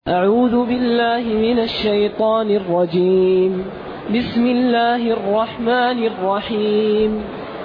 أعوذ بالله من الشيطان الرجيم. بسم الله الرحمن الرحيم.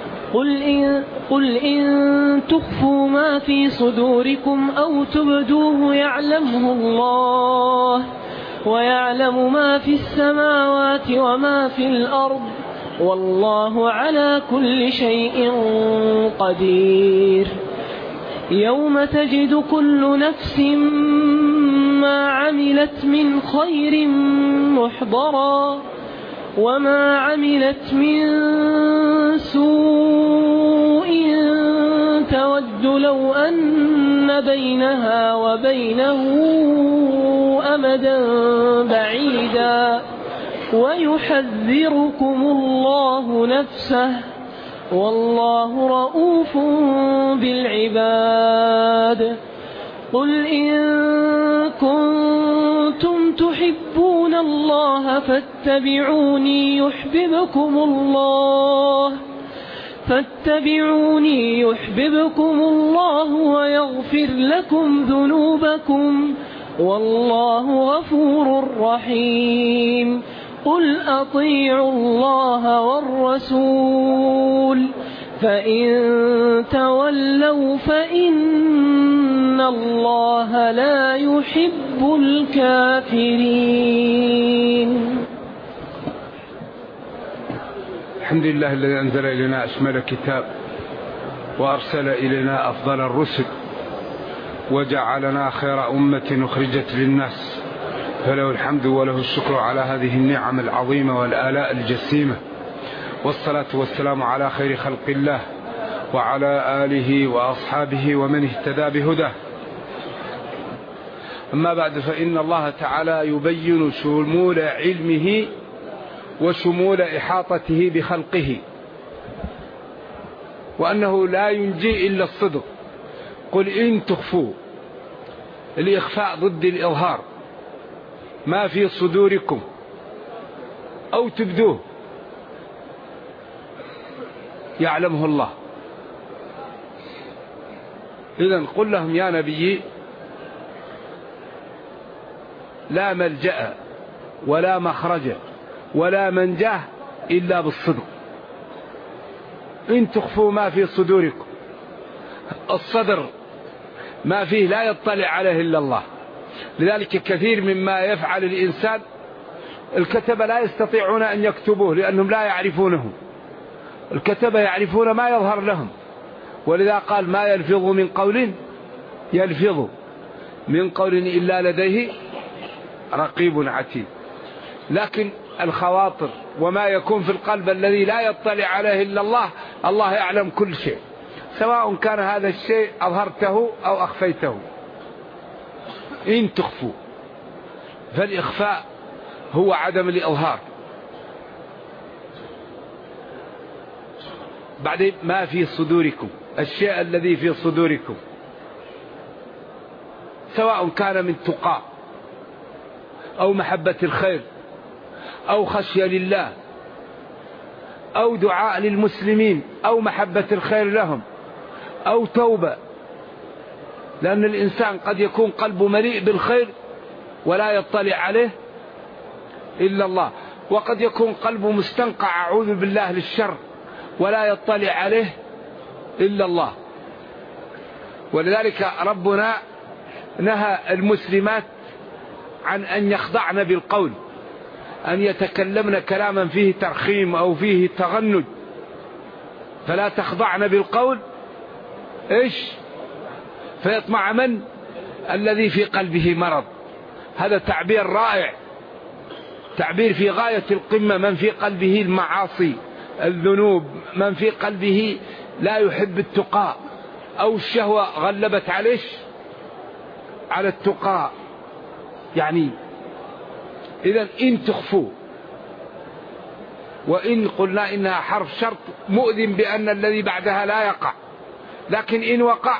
قل إن تخفوا ما في صدوركم أو تبدوه يعلمه الله، ويعلم ما في السماوات وما في الأرض، والله على كل شيء قدير. يوم تجد كل نفس ما عملت من خير محضرا، وما عملت من سوء تود لو أن بينها وبينه أمدا بعيدا، ويحذركم الله نفسه، والله رؤوف بالعباد. قل إن كنتم تحبون الله فاتبعوني يحببكم الله ويغفر لكم ذنوبكم، والله غفور رحيم. قل أطيعوا الله والرسول، فإن تولوا فإن الله لا يحب الكافرين. الحمد لله الذي أنزل إلينا أشمل كتاب، وأرسل إلينا أفضل الرسل، وجعلنا خير أمة أخرجت للناس، فله الحمد وله الشكر على هذه النعم العظيمة والآلاء الجسيمة، والصلاة والسلام على خير خلق الله وعلى آله وأصحابه ومن اهتدى بهداه. أما بعد، فإن الله تعالى يبين شمول علمه وشمول إحاطته بخلقه، وأنه لا ينجي إلا الصدق. قل إن تخفوا، الإخفاء ضد الإظهار، ما في صدوركم أو تبدوه يعلمه الله. إذن قل لهم يا نبي: لا ملجأ ولا مخرج ولا منجاه إلا بالصدق. إن تخفوا ما في صدوركم، الصدر ما فيه لا يطلع عليه إلا الله. لذلك كثير مما يفعل الإنسان الكتبة لا يستطيعون أن يكتبوه لأنهم لا يعرفونه. الكتبة يعرفون ما يظهر لهم، ولذا قال: ما يلفظ من قول إلا لديه رقيب عتيد. لكن الخواطر وما يكون في القلب الذي لا يطلع عليه إلا الله، الله يعلم كل شيء، سواء كان هذا الشيء أظهرته أو أخفيته. إن تخفوا، فالإخفاء هو عدم الإظهار. بعدين ما في صدوركم، الشيء الذي في صدوركم، سواء كان من تقى أو محبة الخير أو خشية لله أو دعاء للمسلمين أو محبة الخير لهم أو توبة، لأن الإنسان قد يكون قلبه مليء بالخير ولا يطلع عليه إلا الله، وقد يكون قلبه مستنقع أعوذ بالله للشر ولا يطلع عليه إلا الله. ولذلك ربنا نهى المسلمات عن أن يخضعن بالقول، أن يتكلمن كلاما فيه ترخيم أو فيه تغنج، فلا تخضعن بالقول فيطمع من الذي في قلبه مرض. هذا تعبير رائع، تعبير في غاية القمة. من في قلبه المعاصي الذنوب، من في قلبه لا يحب التقى أو الشهوة غلبت على التقى يعني. إذن إن تخفوا، وإن قلنا إنها حرف شرط مؤذن بأن الذي بعدها لا يقع، لكن إن وقع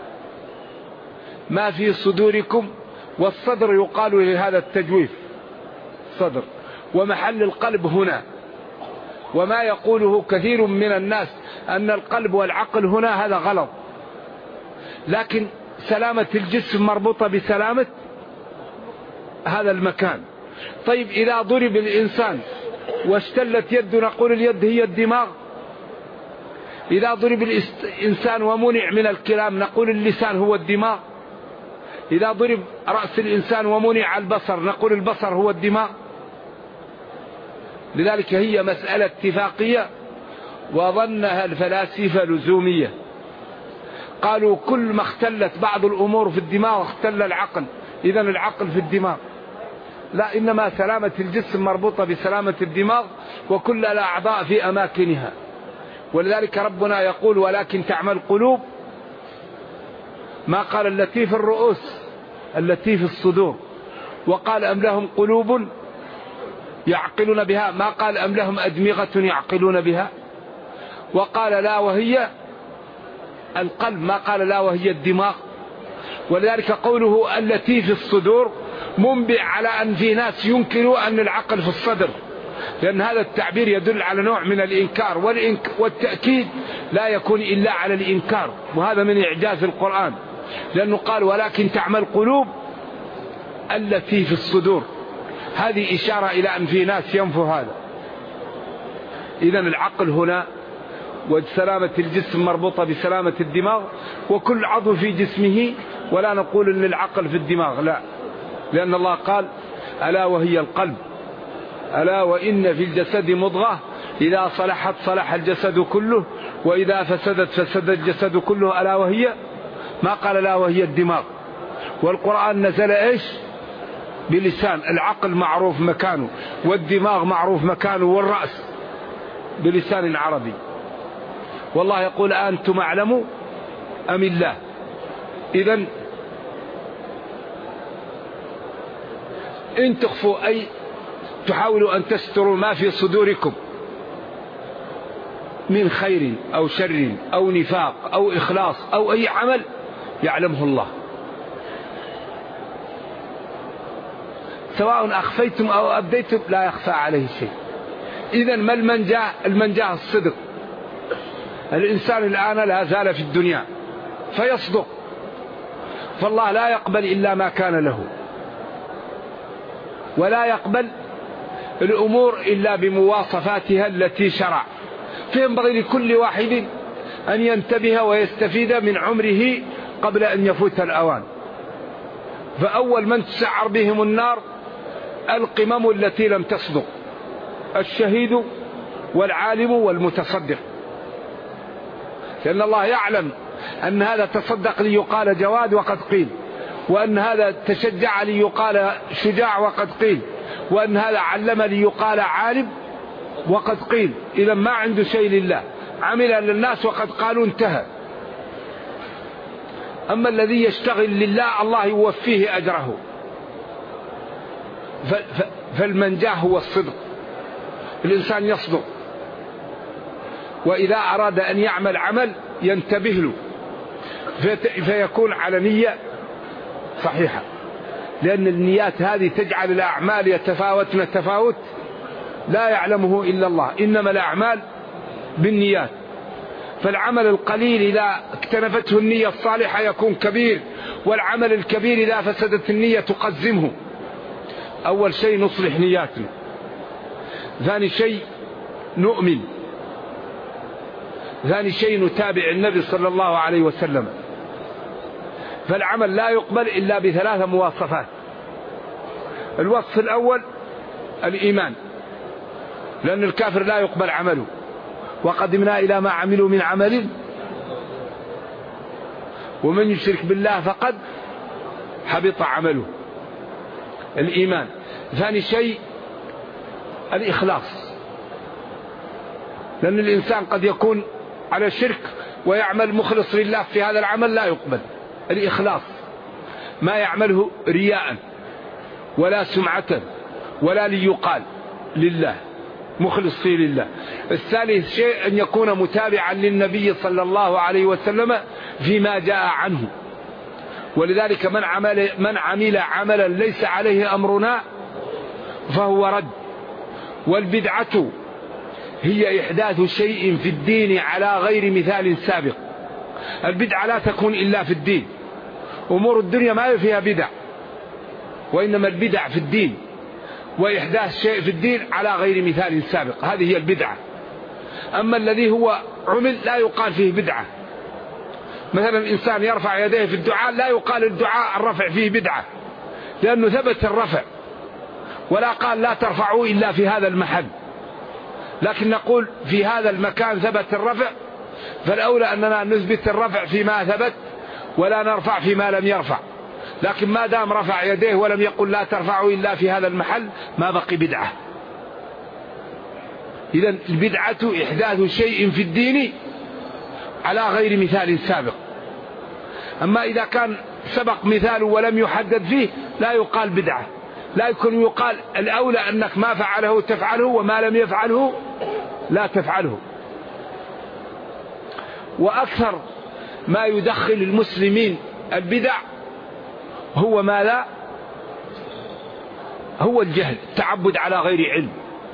ما في صدوركم. والصدر يقال لهذا التجويف صدر، ومحل القلب هنا. وما يقوله كثير من الناس أن القلب والعقل هنا، هذا غلط. لكن سلامة الجسم مربوطة بسلامة هذا المكان. طيب إذا ضرب الإنسان واشتلت يده نقول اليد هي الدماغ؟ إذا ضرب الإنسان ومنع من الكلام نقول اللسان هو الدماغ؟ إذا ضرب رأس الإنسان ومنع البصر نقول البصر هو الدماغ؟ لذلك هي مسألة اتفاقية وظنها الفلاسفة لزومية. قالوا كل ما اختلت بعض الأمور في الدماغ اختل العقل، إذا العقل في الدماغ. لا، إنما سلامة الجسم مربوطة بسلامة الدماغ، وكل الأعضاء في أماكنها. ولذلك ربنا يقول ولكن تعمل قلوب، ما قال التي في الرؤوس، التي في الصدور. وقال أم لهم قلوب يعقلون بها، ما قال أم لهم أدمغة يعقلون بها. وقال لا وهي القلب، ما قال لا وهي الدماغ. ولذلك قوله التي في الصدور منبع على أن في ناس ينكروا أن العقل في الصدر، لأن هذا التعبير يدل على نوع من الإنكار، والتأكيد لا يكون إلا على الإنكار، وهذا من إعجاز القرآن، لأنه قال ولكن تعمل قلوب التي في الصدور. هذه إشارة إلى أن في ناس ينفوا هذا. إذن العقل هنا وسلامة الجسم مربوطة بسلامة الدماغ، وكل عضو في جسمه، ولا نقول أن العقل في الدماغ، لا، لأن الله قال ألا وهي القلب، ألا وإن في الجسد مضغة إذا صلحت صلح الجسد كله وإذا فسدت فسد الجسد كله ألا وهي، ما قال لا وهي الدماغ. والقرآن نزل إيش؟ بلسان العقل معروف مكانه، والدماغ معروف مكانه، والرأس بلسان عربي. والله يقول أنتم أعلم أم الله. إذن إن تخفوا أي تحاولوا أن تستروا ما في صدوركم من خير أو شر أو نفاق أو إخلاص أو أي عمل يعلمه الله، سواء أخفيتم أو أبديتم لا يخفى عليه شيء. إذن ما المنجاة؟ المنجاة الصدق. الإنسان الآن لا زال في الدنيا فيصدق، فالله لا يقبل إلا ما كان له، ولا يقبل الأمور إلا بمواصفاتها التي شرع. فينبغي لكل واحد أن ينتبه ويستفيد من عمره قبل أن يفوت الأوان. فأول من تسعر بهم النار القمم التي لم تصدق، الشهيد والعالم والمتصدق، لأن الله يعلم أن هذا تصدق ليقال جواد وقد قيل، وأن هذا تشجع ليقال شجاع وقد قيل، وأن هذا علم ليقال عالم وقد قيل. إذا ما عنده شيء لله، عمل للناس وقد قالوا انتهى. أما الذي يشتغل لله الله يوفيه أجره. فالمنجاه هو الصدق، الإنسان يصدق، وإذا أراد أن يعمل عمل ينتبه له فيكون على نية صحيحة، لأن النيات هذه تجعل الأعمال يتفاوتن تفاوت لا يعلمه إلا الله، إنما الأعمال بالنيات. فالعمل القليل إذا اكتنفته النية الصالحة يكون كبير، والعمل الكبير إذا فسدت النية تقزمه. أول شيء نصلح نياتنا، ثاني شيء نؤمن، ثاني شيء نتابع النبي صلى الله عليه وسلم. فالعمل لا يقبل إلا بثلاث مواصفات. الوصف الأول الإيمان، لأن الكافر لا يقبل عمله، وقدمنا إلى ما عملوا من عمل ومن يشرك بالله فقد حبط عمله. الإيمان. ثاني شيء الإخلاص، لأن الإنسان قد يكون على شرك ويعمل مخلص لله في هذا العمل لا يقبل. الإخلاص ما يعمله رياء ولا سمعة ولا ليقال لله، مخلص فيه لله. الثالث شيء أن يكون متابعا للنبي صلى الله عليه وسلم فيما جاء عنه. ولذلك من عمل عملا ليس عليه أمرنا فهو رد. والبدعة هي إحداث شيء في الدين على غير مثال سابق. البدعة لا تكون إلا في الدين، أمور الدنيا ما فيها بدع، وإنما البدع في الدين وإحداث شيء في الدين على غير مثال سابق، هذه هي البدعة. أما الذي هو عمل لا يقال فيه بدعة. مثلا الإنسان يرفع يديه في الدعاء، لا يقال الدعاء الرفع فيه بدعة، لأنه ثبت الرفع، ولا قال لا ترفعوا إلا في هذا المحل، لكن نقول في هذا المكان ثبت الرفع، فالأولى أننا نثبت الرفع فيما ثبت ولا نرفع فيما لم يرفع. لكن ما دام رفع يديه ولم يقل لا ترفعوا إلا في هذا المحل ما بقي بدعة. إذن البدعة إحداث شيء في الدين على غير مثال سابق. أما إذا كان سبق مثال ولم يحدد فيه لا يقال بدعة، لا يكون يقال الأولى أنك ما فعله تفعله وما لم يفعله لا تفعله. وأكثر ما يدخل المسلمين البدع هو ماذا؟ هو الجهل، التعبد على غير علم.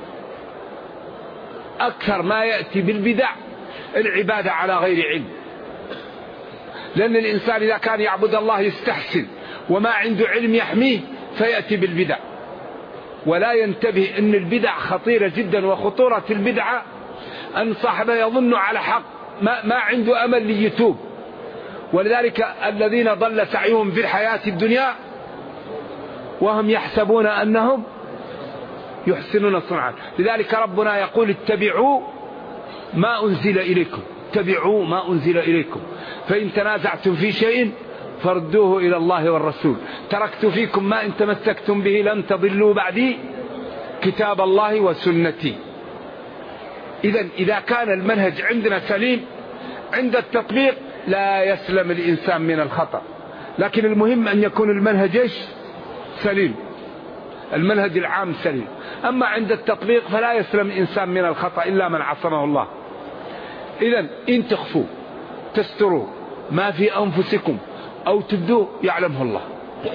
أكثر ما يأتي بالبدع العبادة على غير علم، لأن الإنسان إذا كان يعبد الله يستحسن وما عنده علم يحميه فيأتي بالبدع، ولا ينتبه أن البدع خطيرة جدا. وخطورة البدعة أن صاحبه يظن على حق ما عنده أمل ليتوب. ولذلك الذين ضل سعيهم في الحياة الدنيا وهم يحسبون أنهم يحسنون صنعا. لذلك ربنا يقول اتبعوا ما أنزل إليكم، اتبعوا ما أنزل إليكم، فإن تنازعتم في شيء فردوه إلى الله والرسول، تركت فيكم ما إن تمسكتم به لن تضلوا بعدي كتاب الله وسنتي. إذا كان المنهج عندنا سليم عند التطبيق لا يسلم الإنسان من الخطأ، لكن المهم أن يكون المنهج سليم، المنهج العام سليم. أما عند التطبيق فلا يسلم الإنسان من الخطأ إلا من عصمه الله. إذن إن تخفوا تستروا ما في أنفسكم أو تبدوه يعلمه الله.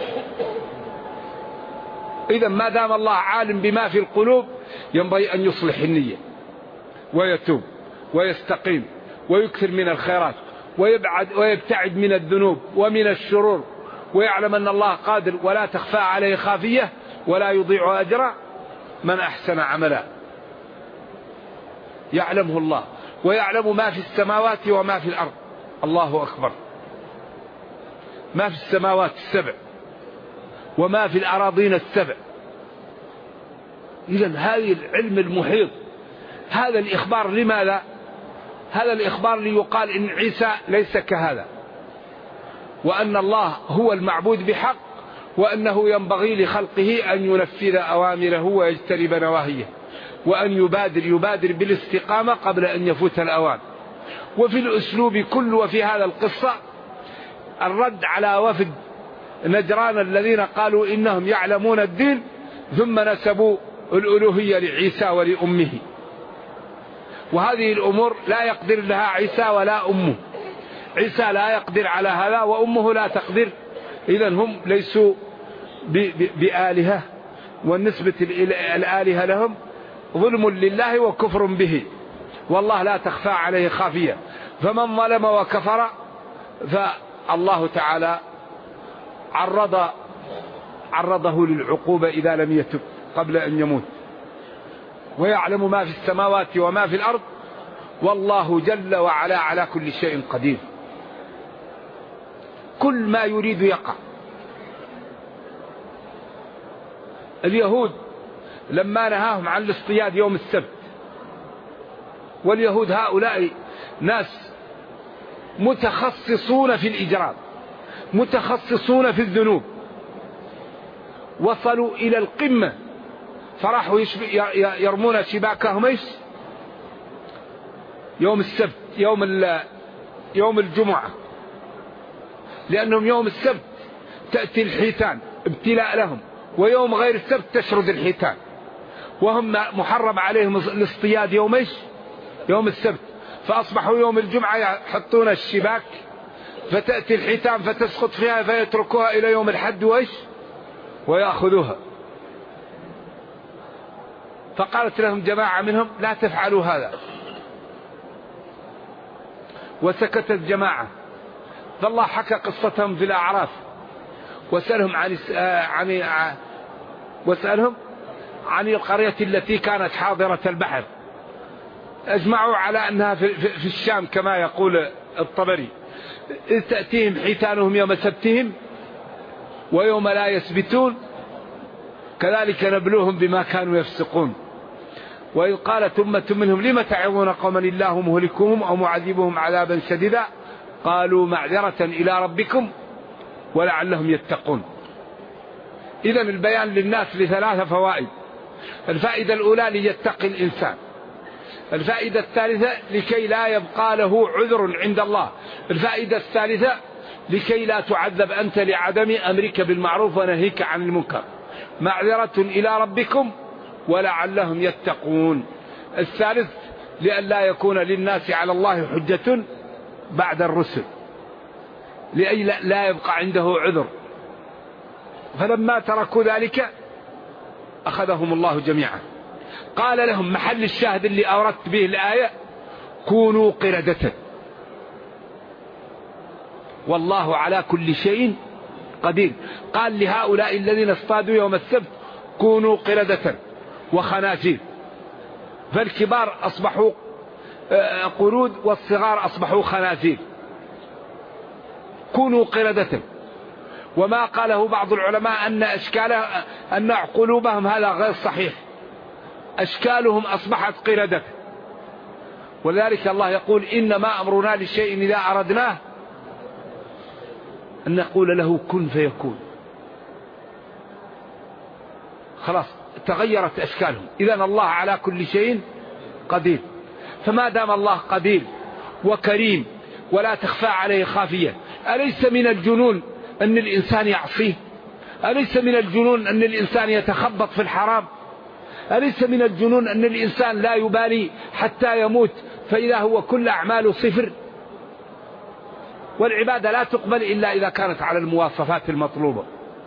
إذن ما دام الله عالم بما في القلوب ينبغي أن يصلح النية ويتوب ويستقيم ويكثر من الخيرات ويبتعد من الذنوب ومن الشرور، ويعلم أن الله قادر ولا تخفى عليه خافية ولا يضيع أجر من أحسن عملا. يعلمه الله ويعلم ما في السماوات وما في الأرض. الله أكبر. ما في السماوات السبع وما في الأراضين السبع. إذن هذه العلم المحيط. هذا الإخبار لماذا؟ هذا الإخبار ليقال إن عيسى ليس كهذا، وأن الله هو المعبود بحق، وأنه ينبغي لخلقه أن ينفذ أوامره ويجتنب نواهيه، وأن يبادر بالاستقامة قبل أن يفوت الأوان. وفي الأسلوب كل وفي هذا القصة الرد على وفد نجران الذين قالوا إنهم يعلمون الدين ثم نسبوا الألوهية لعيسى ولأمه، وهذه الأمور لا يقدر لها عيسى ولا أمه. عيسى لا يقدر على هذا وأمه لا تقدر. إذن هم ليسوا بآلهة، والنسبة الآلهة لهم ظلم لله وكفر به، والله لا تخفى عليه خافية. فمن ظلم وكفر فالله تعالى عرضه للعقوبة إذا لم يتب قبل أن يموت. ويعلم ما في السماوات وما في الأرض، والله جل وعلا على كل شيء قدير. كل ما يريد يقع. اليهود لما نهاهم عن الاصطياد يوم السبت، واليهود هؤلاء ناس متخصصون في الإجرام، متخصصون في الذنوب، وصلوا إلى القمة، فراحوا يرمون شباكهم يوم السبت، يوم الجمعة، لأنهم يوم السبت تأتي الحيتان ابتلاء لهم، ويوم غير السبت تشرد الحيتان، وهم محرم عليهم الاصطياد يوم السبت. فأصبحوا يوم الجمعة يحطون الشباك، فتأتي الحيتان فتسقط فيها فيتركوها إلى يوم الحد ويأخذوها. فقالت لهم جماعة منهم لا تفعلوا هذا، وسكتت جماعة. فالله حكى قصتهم في الأعراف، واسألهم عن القرية التي كانت حاضرة البحر، أجمعوا على أنها في الشام كما يقول الطبري، إذ تأتيهم حيتانهم يوم سبتهم ويوم لا يسبتون كذلك نبلوهم بما كانوا يفسقون. وإذ قالت أمة منهم لم تعظون قوما الله مهلكهم أو معذبهم عذابا شديدا قالوا معذرة إلى ربكم ولعلهم يتقون. إذن البيان للناس لثلاث فوائد: الفائدة الأولى ليتقي الإنسان، الفائدة الثالثة لكي لا يبقى له عذر عند الله، الفائدة الثالثة لكي لا تعذب أنت لعدم أمرك بالمعروف ونهيك عن المنكر، معذرة إلى ربكم ولعلهم يتقون. الثالث لئلا يكون للناس على الله حجة بعد الرسل، لأي لا يبقى عنده عذر. فلما تركوا ذلك أخذهم الله جميعا. قال لهم محل الشاهد اللي أوردت به الآية: كونوا قردة والله على كل شيء قدير. قال لهؤلاء الذين اصطادوا يوم السبت: كونوا قردة وخنازير، فالكبار أصبحوا قرود والصغار أصبحوا خنازير. كونوا قردة. وما قاله بعض العلماء أن قلوبهم هذا غير صحيح، أشكالهم أصبحت قردة. ولذلك الله يقول: إنما أمرنا للشيء إذا أردناه أن نقول له كن فيكون. خلاص تغيرت أشكالهم. إذن الله على كل شيء قدير. فما دام الله قدير وكريم ولا تخفى عليه خافية، أليس من الجنون أن الإنسان يعصيه؟ أليس من الجنون أن الإنسان يتخبط في الحرام؟ أليس من الجنون أن الإنسان لا يبالي حتى يموت فإذا هو كل أعماله صفر؟ والعبادة لا تقبل إلا إذا كانت على المواصفات المطلوبة.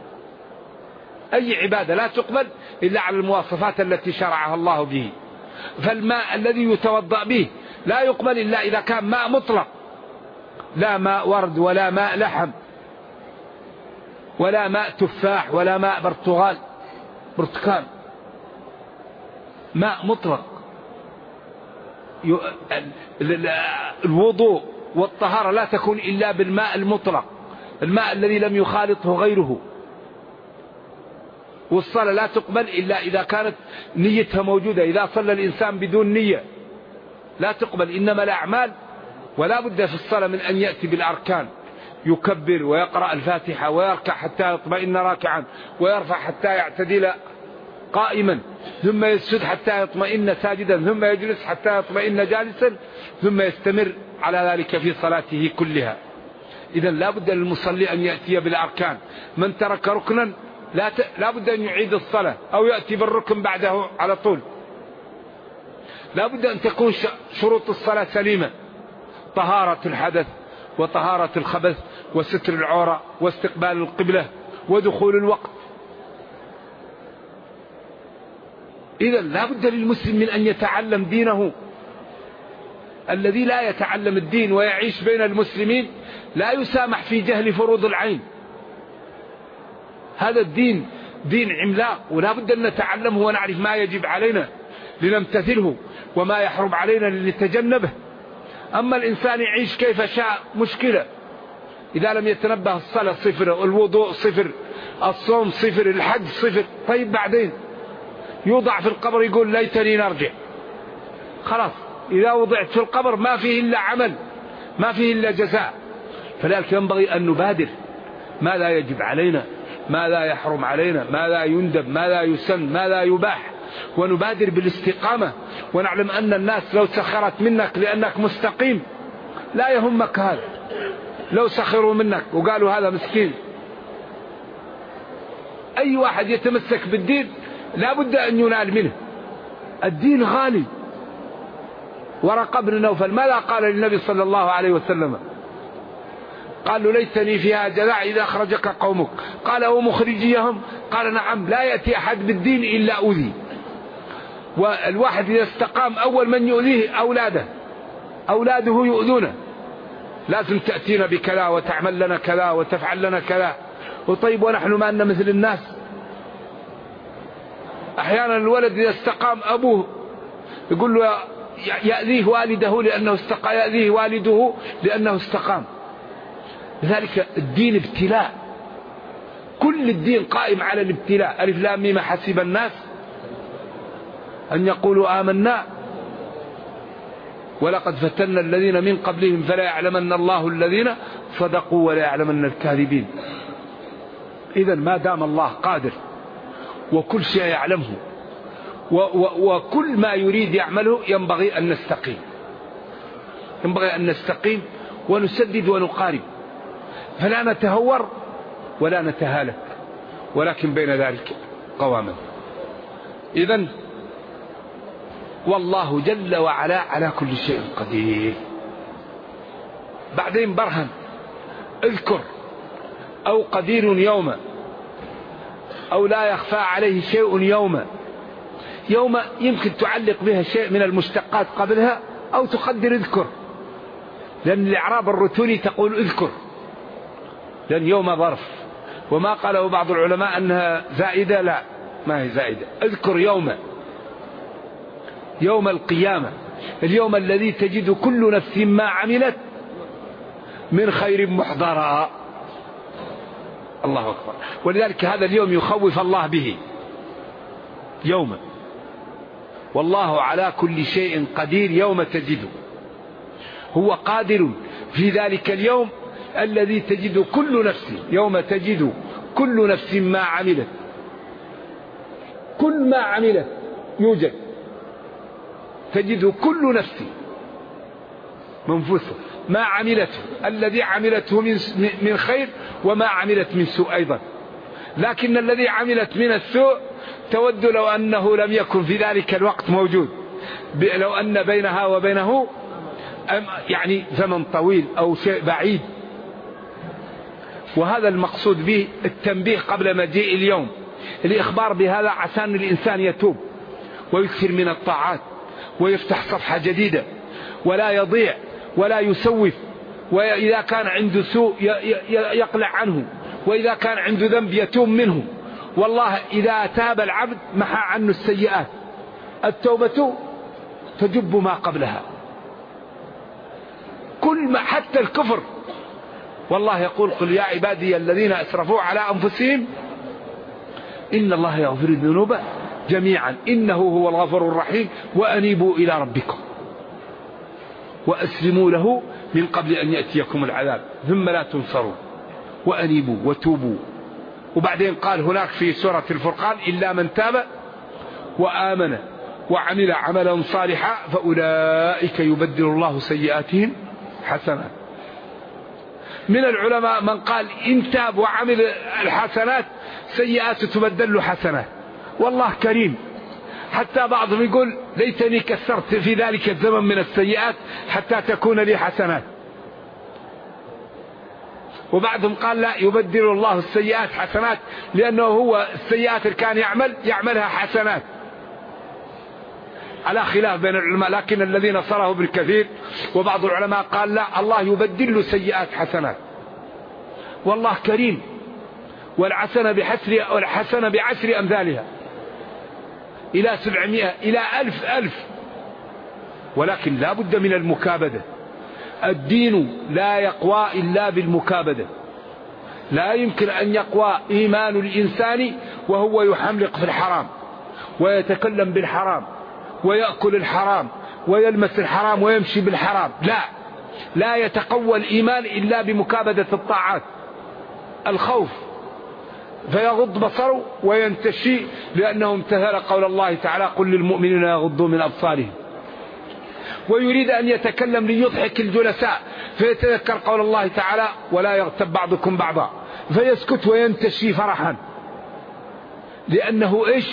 أي عبادة لا تقبل إلا على المواصفات التي شرعها الله به. فالماء الذي يتوضأ به لا يقبل إلا إذا كان ماء مطلق، لا ماء ورد ولا ماء لحم ولا ماء تفاح ولا ماء برتقال، ماء مطلق. الوضوء والطهارة لا تكون إلا بالماء المطلق، الماء الذي لم يخالطه غيره. والصلاة لا تقبل إلا إذا كانت نيتها موجودة. إذا صلى الإنسان بدون نية لا تقبل. إنما الأعمال، ولا بد في الصلاة من أن يأتي بالأركان، يكبر ويقرأ الفاتحة ويركع حتى يطمئن راكعا، ويرفع حتى يعتدل قائما، ثم يسجد حتى يطمئن ساجدا، ثم يجلس حتى يطمئن جالسا، ثم يستمر على ذلك في صلاته كلها. إذن لا بد للمصلي أن يأتي بالأركان. من ترك ركنا لا بد أن يعيد الصلاة أو يأتي بالركن بعده على طول. لا بد أن تكون شروط الصلاة سليمة: طهارة الحدث وطهارة الخبث وستر العورة واستقبال القبلة ودخول الوقت. إذن لا بد للمسلم من أن يتعلم دينه. الذي لا يتعلم الدين ويعيش بين المسلمين لا يسامح في جهل فروض العين. هذا الدين دين عملاق، ولا بد أن نتعلمه ونعرف ما يجب علينا لنمتثله وما يحرم علينا لنتجنبه. أما الإنسان يعيش كيف شاء مشكلة. إذا لم يتنبه الصلاة صفر، الوضوء صفر، الصوم صفر، الحج صفر. طيب بعدين يوضع في القبر يقول ليتني نرجع. خلاص إذا وضعت في القبر ما فيه إلا عمل، ما فيه إلا جزاء. فلذلك ينبغي أن نبادر ماذا يجب علينا، ماذا يحرم علينا، ماذا يندب، ماذا يسن، ماذا يباح، ونبادر بالاستقامة. ونعلم أن الناس لو سخرت منك لأنك مستقيم لا يهمك هذا. لو سخروا منك وقالوا هذا مسكين. أي واحد يتمسك بالدين لا بد أن ينال منه. الدين غالي. ورقة بن نوفل ماذا قال للنبي صلى الله عليه وسلم؟ قال له ليتني فيها جزاء إذا أخرجك قومك. قال ومخرجيهم؟ قال نعم. لا يأتي أحد بالدين إلا أوذي. والواحد إذا استقام أول من يؤذيه أولاده يؤذونه. لازم تأتينا بكذا وتعمل لنا كذا وتفعل لنا كذا وطيب ونحن ما أن مثل الناس؟ أحيانا الولد إذا استقام أبوه يقول له يأذيه والده لأنه استقام، يأذيه والده لأنه استقام. لذلك الدين ابتلاء، كل الدين قائم على الابتلاء. ألف لام ميم حسب الناس أن يقولوا آمنا ولقد فتنا الذين من قبلهم فلا يعلمن الله الذين صدقوا ولا يعلمن الكاذبين. إذن ما دام الله قادر وكل شيء يعلمه وكل ما يريد يعمله ينبغي أن نستقيم، ينبغي أن نستقيم ونسدد ونقارب، فلا نتهور ولا نتهالك، ولكن بين ذلك قواما. إذن والله جل وعلا على كل شيء قدير. بعدين برهن اذكر أو قدير يوما أو لا يخفى عليه شيء يوما. يوم يمكن تعلق بها شيء من المشتقات قبلها أو تقدر اذكر، لأن الإعراب الرتوني تقول اذكر، لأن يوم ظرف. وما قاله بعض العلماء أنها زائدة، لا ما هي زائدة. اذكر يوم، يوم القيامة، اليوم الذي تجد كل نفس ما عملت من خير محضرا. الله أكبر. ولذلك هذا اليوم يخوف الله به يوم، والله على كل شيء قدير. يوم تجده، هو قادر في ذلك اليوم الذي تجد كل نفس، يوم تجد كل نفس ما عملت، كل ما عملت يوجد، تجد كل نفس منفوسة ما عملته، الذي عملته من خير وما عملت من سوء أيضا. لكن الذي عملت من السوء تود لو أنه لم يكن في ذلك الوقت موجود، لو أن بينها وبينه يعني زمن طويل أو شيء بعيد. وهذا المقصود به التنبيه قبل مجيء اليوم، الإخبار بهذا عشان الإنسان يتوب ويكثر من الطاعات ويفتح صفحة جديدة ولا يضيع ولا يسوف، وإذا كان عنده سوء يقلع عنه، وإذا كان عنده ذنب يتوب منه. والله إذا تاب العبد محى عنه السيئات، التوبة تجب ما قبلها، كل ما حتى الكفر. والله يقول قل يا عبادي الذين أسرفوا على أنفسهم إن الله يغفر الذنوب جميعا إنه هو الغفور الرحيم وأنيبوا إلى ربكم وأسلموا له من قبل أن يأتيكم العذاب ثم لا تنصرون وأنيبوا وتوبوا. وبعدين قال هناك في سورة الفرقان إلا من تاب وآمن وعمل عملا صالحا فأولئك يبدل الله سيئاتهم حسنات. من العلماء من قال إن تاب وعمل الحسنات سيئات تبدل له حسنات. والله كريم، حتى بعضهم يقول ليتني كسرت في ذلك الزمن من السيئات حتى تكون لي حسنات. وبعضهم قال لا، يبدل الله السيئات حسنات، لأنه هو السيئات اللي كان يعملها حسنات، على خلاف بين العلماء. لكن الذي نصره ابن كثير وبعض العلماء قال لا، الله يبدل له سيئات حسنات. والله كريم، والحسنة بعشر أمثالها إلى 700 إلى 1000. ولكن لا بد من المكابدة. الدين لا يقوى إلا بالمكابدة. لا يمكن أن يقوى إيمان الإنسان وهو يحملق في الحرام ويتكلم بالحرام ويأكل الحرام ويلمس الحرام ويمشي بالحرام. لا يتقوى الإيمان إلا بمكابدة الطاعات. الخوف فيغض بصره وينتشي، لأنه امتثل قول الله تعالى قل للمؤمنين يغضوا من أبصارهم. ويريد أن يتكلم ليضحك الجلساء فيتذكر قول الله تعالى ولا يغتب بعضكم بعضا فيسكت وينتشي فرحا، لأنه إيش؟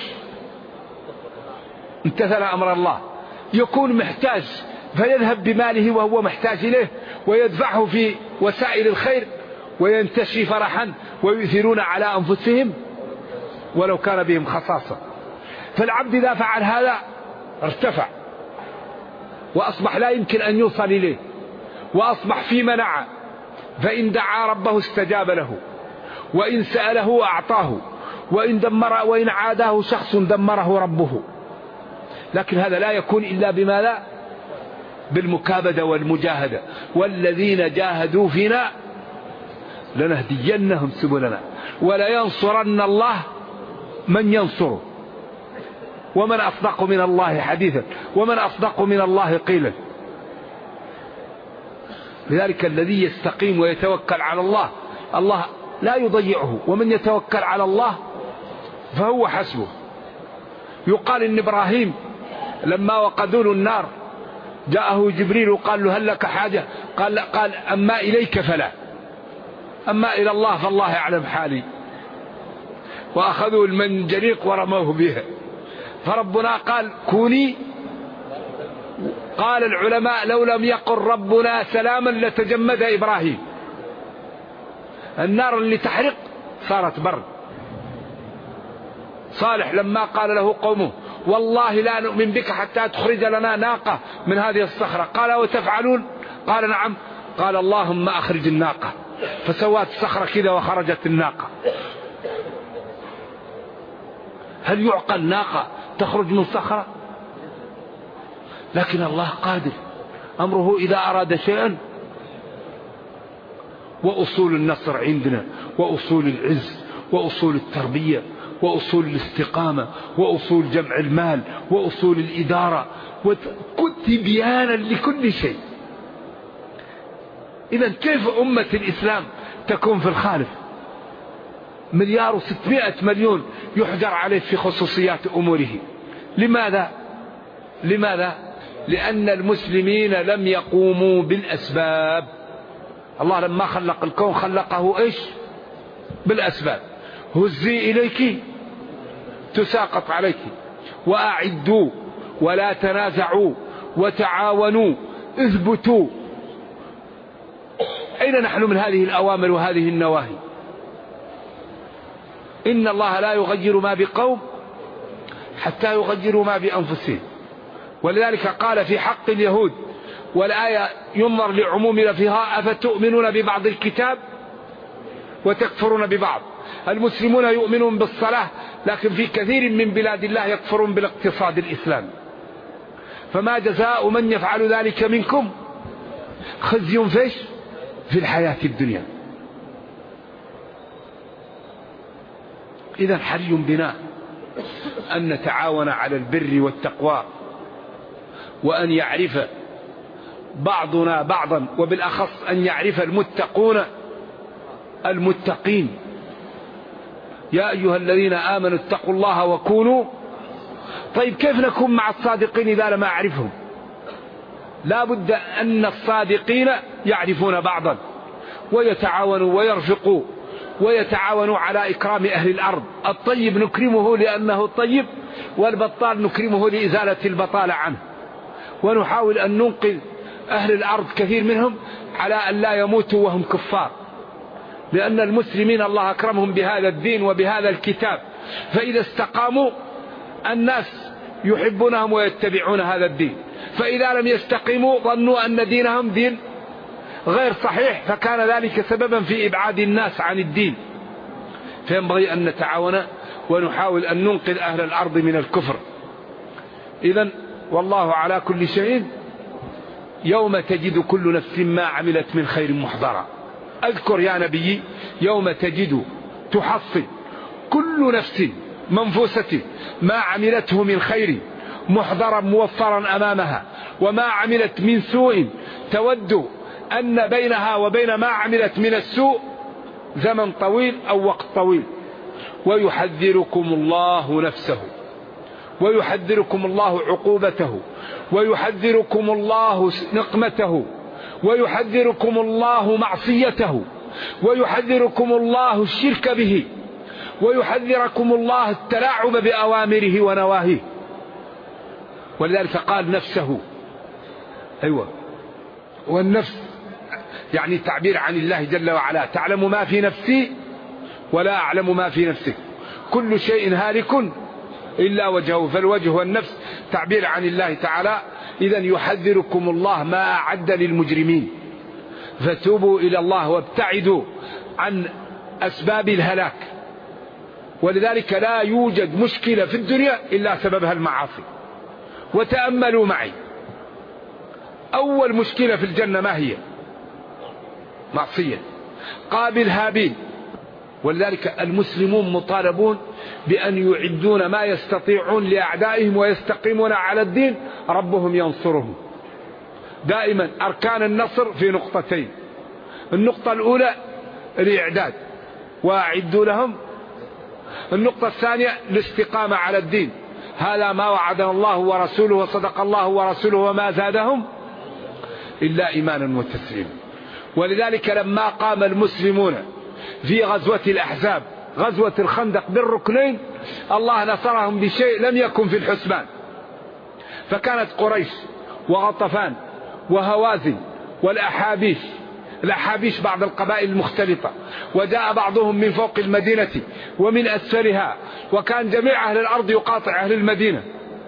امتثل أمر الله. يكون محتاج فيذهب بماله وهو محتاج إليه ويدفعه في وسائل الخير وينتشي فرحا، ويؤثرون على أنفسهم ولو كان بهم خصاصة. فالعبد إذا فعل هذا ارتفع وأصبح لا يمكن أن يوصل إليه، وأصبح في منعه، فإن دعا ربه استجاب له، وإن سأله أعطاه، وإن عاداه شخص دمره ربه. لكن هذا لا يكون إلا بما لا بالمكابدة والمجاهدة. والذين جاهدوا فينا لنهدينهم سبلنا ولينصرن الله من ينصره. ومن أصدق من الله حديثا ومن أصدق من الله قيلا. لذلك الذي يستقيم ويتوكل على الله الله لا يضيعه، ومن يتوكل على الله فهو حسبه. يقال إن إبراهيم لما وقدوا له النار جاءه جبريل وقال له هل لك حاجة؟ قال أما إليك فلا، أما إلى الله فالله يعلم حالي. وأخذوا المنجنيق ورموه بها. فربنا قال كوني. قال العلماء لو لم يقل ربنا سلاما لتجمد إبراهيم. النار اللي تحرق صارت برد. صالح لما قال له قومه والله لا نؤمن بك حتى تخرج لنا ناقة من هذه الصخرة، قال وتفعلون؟ قال نعم. قال اللهم أخرج الناقة، فسوات الصخرة كذا وخرجت الناقة. هل يعقل ناقة تخرج من صخرة؟ لكن الله قادر، أمره إذا أراد شيئا. وأصول النصر عندنا، وأصول العز، وأصول التربية، وأصول الاستقامة، وأصول جمع المال، وأصول الإدارة، وتبيانا لكل شيء. إذن كيف أمة الإسلام تكون في الخالف؟ 1,600,000,000,000 يحجر عليه في خصوصيات أموره. لماذا؟ لأن المسلمين لم يقوموا بالأسباب. الله لما خلق الكون خلقه إيش؟ بالأسباب. هزي إليك تساقط عليك، وأعدوا ولا تنازعوا وتعاونوا اثبتوا. أين نحن من هذه الأوامر وهذه النواهي؟ إن الله لا يغير ما بقوم حتى يغيروا ما بأنفسهم. ولذلك قال في حق اليهود، والآية ينظر لعموم لفظها، أفتؤمنون ببعض الكتاب وتكفرون ببعض. المسلمون يؤمنون بالصلاة، لكن في كثير من بلاد الله يكفرون بالاقتصاد الإسلامي. فما جزاء من يفعل ذلك منكم؟ خزي في الحياة الدنيا. إذا حري بنا أن نتعاون على البر والتقوى، وأن يعرف بعضنا بعضا، وبالأخص أن يعرف المتقون المتقين. يا أيها الذين آمنوا اتقوا الله وكونوا. طيب كيف نكون مع الصادقين إذا لم أعرفهم؟ لا بد أن الصادقين يعرفون بعضا ويتعاونوا ويرفقوا ويتعاونوا على إكرام أهل الأرض. الطيب نكرمه لأنه طيب، والبطال نكرمه لإزالة البطالة عنه. ونحاول أن ننقذ أهل الأرض كثير منهم على أن لا يموتوا وهم كفار، لأن المسلمين الله أكرمهم بهذا الدين وبهذا الكتاب، فإذا استقاموا الناس يحبونهم ويتبعون هذا الدين. فإذا لم يستقيموا ظنوا أن دينهم دين غير صحيح، فكان ذلك سببا في إبعاد الناس عن الدين. فينبغي أن نتعاون ونحاول أن ننقذ أهل الأرض من الكفر. إذن والله على كل شيء. يوم تجد كل نفس ما عملت من خير محضرا. أذكر يا نبي يوم تجد تحصل كل نفس منفوسة ما عملته من خير محضرا موفرا أمامها، وما عملت من سوء تود أن بينها وبين ما عملت من السوء زمن طويل أو وقت طويل. ويحذركم الله نفسه، ويحذركم الله عقوبته، ويحذركم الله نقمته، ويحذركم الله معصيته، ويحذركم الله الشرك به، ويحذركم الله التلاعب بأوامره ونواهيه. ولذلك قال نفسه. أيوة، والنفس يعني تعبير عن الله جل وعلا. تعلم ما في نفسي ولا أعلم ما في نفسك، كل شيء هالك إلا وجهه. فالوجه والنفس تعبير عن الله تعالى. إذن يحذركم الله ما أعد للمجرمين، فتوبوا إلى الله وابتعدوا عن أسباب الهلاك. ولذلك لا يوجد مشكلة في الدنيا إلا سببها المعاصي. وتأملوا معي، أول مشكلة في الجنة ما هي؟ معصية. قابل هابيل. ولذلك المسلمون مطالبون بأن يعدون ما يستطيعون لأعدائهم ويستقيمون على الدين، ربهم ينصرهم. دائما أركان النصر في نقطتين: النقطة الأولى الإعداد وأعدوا لهم، النقطة الثانية الاستقامة على الدين. هذا ما وعدنا الله ورسوله وصدق الله ورسوله وما زادهم إلا إيمانا وتسليما. ولذلك لما قام المسلمون في غزوة الأحزاب، غزوة الخندق بالركنين، الله نصرهم بشيء لم يكن في الحسبان. فكانت قريش وغطفان وهوازن والأحابيش، الأحابيش بعض القبائل المختلطة، وجاء بعضهم من فوق المدينة ومن أسفلها، وكان جميع أهل الأرض يقاطع أهل المدينة.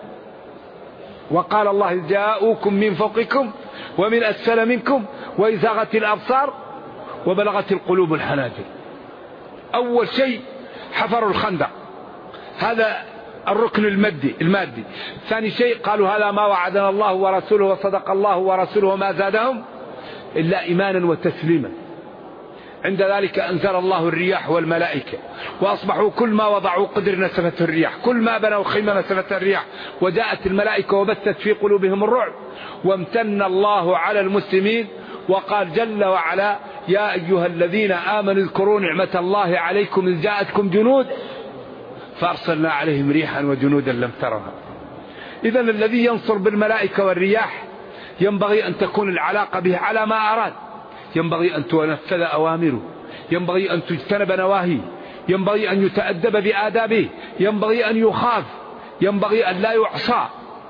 وقال الله: جاءوكم من فوقكم ومن أسفل منكم وإزاغت الأبصار وبلغت القلوب الحناجر. أول شيء حفروا الخندق، هذا الركن المادي. ثاني شيء قالوا: هذا ما وعدنا الله ورسوله وصدق الله ورسوله وما زادهم إلا إيمانا وتسليما. عند ذلك أنزل الله الرياح والملائكة، وأصبحوا كل ما وضعوا قدر نسفته الرياح، كل ما بنوا خيمة نسفتها الرياح، وجاءت الملائكة وبثت في قلوبهم الرعب. وامتن الله على المسلمين وقال جل وعلا: يا أيها الذين آمنوا اذكروا نعمة الله عليكم إذ جاءتكم جنود فأرسلنا عليهم ريحا وجنودا لم ترها. إذن الذي ينصر بالملائكة والرياح ينبغي أن تكون العلاقة به على ما أراد، ينبغي أن تنفذ أوامره، ينبغي أن تجتنب نواهيه، ينبغي أن يتأدب بآدابه، ينبغي أن يخاف، ينبغي أن لا يعصى.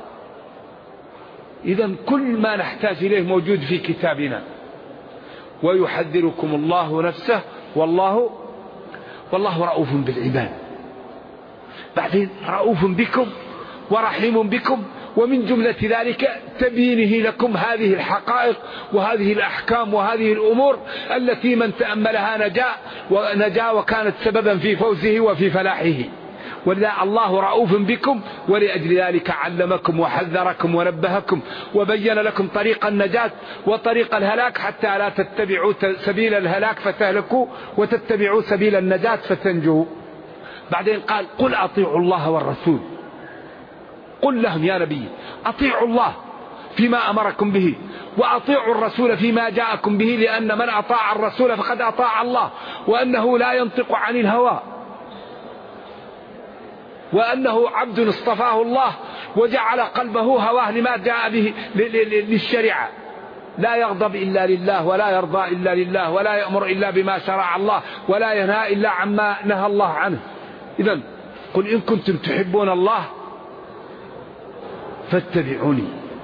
إذن كل ما نحتاج إليه موجود في كتابنا. ويحذركم الله نفسه والله رؤوف بالعباد. بعدين رؤوف بكم ورحيم بكم، ومن جملة ذلك تبيينه لكم هذه الحقائق وهذه الأحكام وهذه الأمور التي من تأملها نجا وكانت سببا في فوزه وفي فلاحه. ولذا الله رؤوف بكم، ولأجل ذلك علمكم وحذركم ونبهكم وبين لكم طريق النجاة وطريق الهلاك، حتى لا تتبعوا سبيل الهلاك فتهلكوا وتتبعوا سبيل النجاة فتنجوا. بعدين قال: قل أطيعوا الله والرسول. قل لهم يا نبي: أطيعوا الله فيما أمركم به، وأطيعوا الرسول فيما جاءكم به، لأن من أطاع الرسول فقد أطاع الله، وأنه لا ينطق عن الهوى، وأنه عبد اصطفاه الله وجعل قلبه هواه لما جاء به للشريعة. لا يغضب إلا لله، ولا يرضى إلا لله، ولا يأمر إلا بما شرع الله، ولا ينهى إلا عما نهى الله عنه. إذن قل إن كنتم تحبون الله فاتبعوني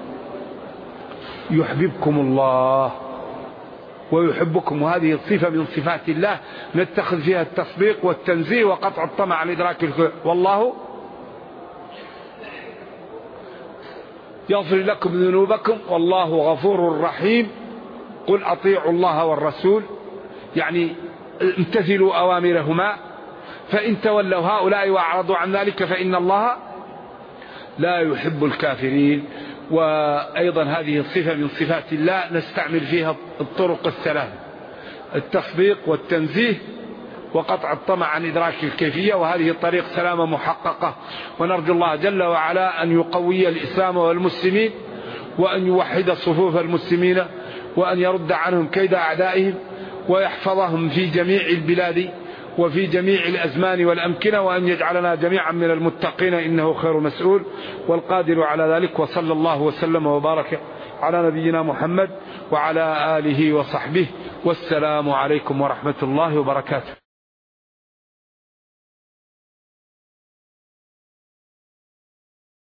يحببكم الله ويحبكم. وهذه صفة من صفات الله نتخذ فيها التصديق والتنزيه وقطع الطمع عن إدراك الكل. والله يغفر لكم ذنوبكم والله غفور رحيم. قل أطيعوا الله والرسول، يعني امتثلوا أوامرهما. فإن تولوا هؤلاء وأعرضوا عن ذلك فإن الله لا يحب الكافرين. وأيضا هذه الصفة من صفات الله نستعمل فيها الطرق الثلاث: التصديق والتنزيه وقطع الطمع عن إدراك الكيفية. وهذه الطريق سلامة محققة. ونرجو الله جل وعلا أن يقوي الإسلام والمسلمين، وأن يوحد صفوف المسلمين، وأن يرد عنهم كيد أعدائهم، ويحفظهم في جميع البلاد وفي جميع الأزمان والأمكنة، وأن يجعلنا جميعا من المتقين إنه خير مسؤول والقادر على ذلك. وصلى الله وسلم وبارك على نبينا محمد وعلى آله وصحبه، والسلام عليكم ورحمة الله وبركاته.